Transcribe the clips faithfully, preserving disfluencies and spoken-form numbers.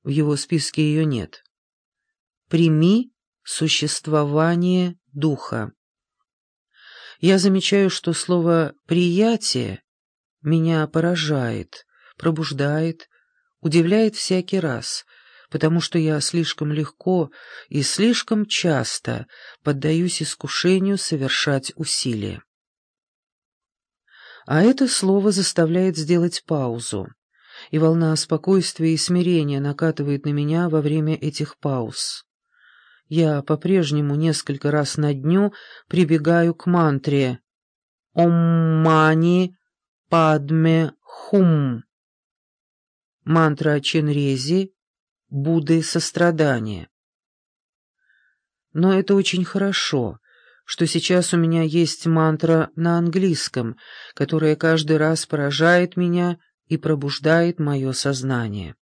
в его списке ее нет. Прими существование духа. Я замечаю, что слово «приятие» меня поражает, пробуждает, удивляет всякий раз, потому что я слишком легко и слишком часто поддаюсь искушению совершать усилия. А это слово заставляет сделать паузу, и волна спокойствия и смирения накатывает на меня во время этих пауз. Я по-прежнему несколько раз на дню прибегаю к мантре «Ом мани падме хум». Мантра Ченрези, Будды сострадания. Но это очень хорошо, что сейчас у меня есть мантра на английском, которая каждый раз поражает меня и пробуждает мое сознание.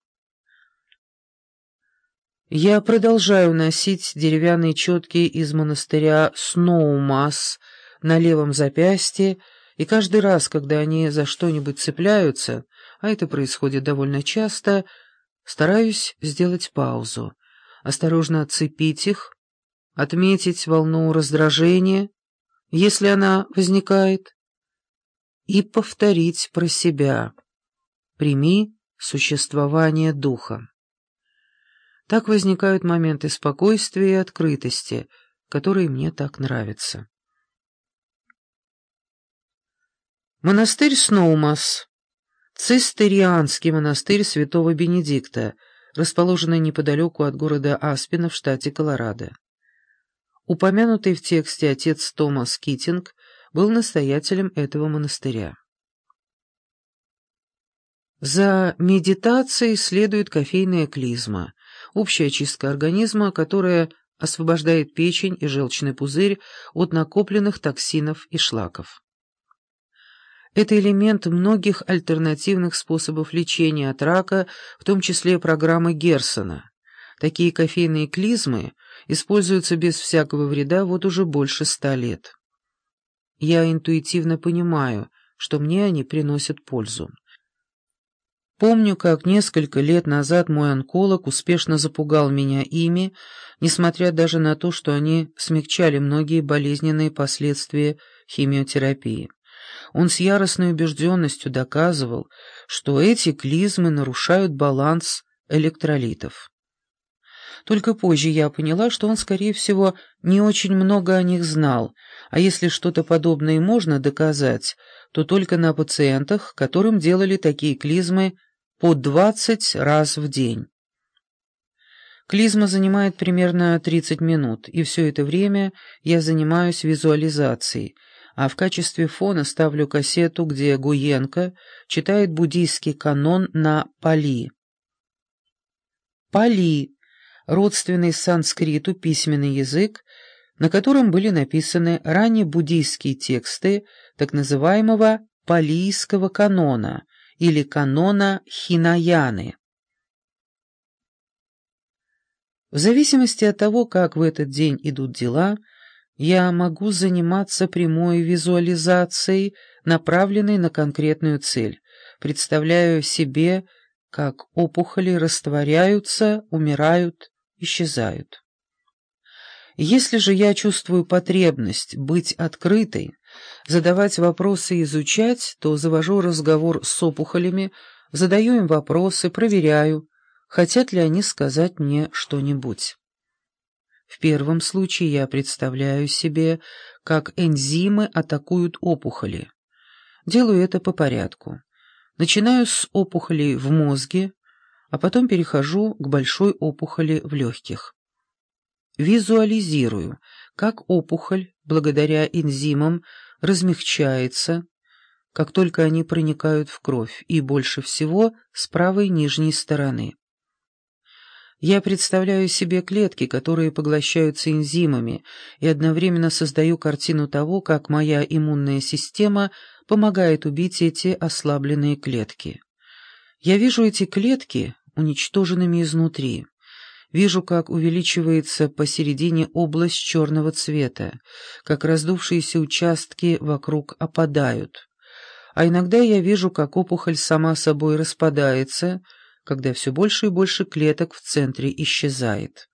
Я продолжаю носить деревянные четки из монастыря Сноумас на левом запястье, и каждый раз, когда они за что-нибудь цепляются, а это происходит довольно часто, стараюсь сделать паузу, осторожно отцепить их, отметить волну раздражения, если она возникает, и повторить про себя: «Прими существование духа». Так возникают моменты спокойствия и открытости, которые мне так нравятся. Монастырь Сноумас, цистерианский монастырь святого Бенедикта, расположенный неподалеку от города Аспена в штате Колорадо. Упомянутый в тексте отец Томас Китинг был настоятелем этого монастыря. За медитацией следует кофейная клизма, общая чистка организма, которая освобождает печень и желчный пузырь от накопленных токсинов и шлаков. Это элемент многих альтернативных способов лечения от рака, в том числе программы Герсона. Такие кофейные клизмы используются без всякого вреда вот уже больше ста лет. Я интуитивно понимаю, что мне они приносят пользу. Помню, как несколько лет назад мой онколог успешно запугал меня ими, несмотря даже на то, что они смягчали многие болезненные последствия химиотерапии. Он с яростной убежденностью доказывал, что эти клизмы нарушают баланс электролитов. Только позже я поняла, что он, скорее всего, не очень много о них знал, а если что-то подобное можно доказать, то только на пациентах, которым делали такие клизмы по двадцать раз в день. Клизма занимает примерно тридцать минут, и все это время я занимаюсь визуализацией, а в качестве фона ставлю кассету, где Гуенко читает буддийский канон на пали. Пали — родственный санскриту письменный язык, на котором были написаны раннебуддийские тексты так называемого палийского канона или канона Хинаяны. В зависимости от того, как в этот день идут дела, я могу заниматься прямой визуализацией, направленной на конкретную цель, представляю себе, как опухоли растворяются, умирают, исчезают. Если же я чувствую потребность быть открытой, задавать вопросы и изучать, то завожу разговор с опухолями, задаю им вопросы, проверяю, хотят ли они сказать мне что-нибудь. В первом случае я представляю себе, как энзимы атакуют опухоли. Делаю это по порядку. Начинаю с опухолей в мозге, а потом перехожу к большой опухоли в легких. Визуализирую, как опухоль, благодаря энзимам, размягчается, как только они проникают в кровь, и больше всего с правой нижней стороны. Я представляю себе клетки, которые поглощаются энзимами, и одновременно создаю картину того, как моя иммунная система помогает убить эти ослабленные клетки. Я вижу эти клетки уничтоженными изнутри. Вижу, как увеличивается посередине область черного цвета, как раздувшиеся участки вокруг опадают. А иногда я вижу, как опухоль сама собой распадается, когда все больше и больше клеток в центре исчезает.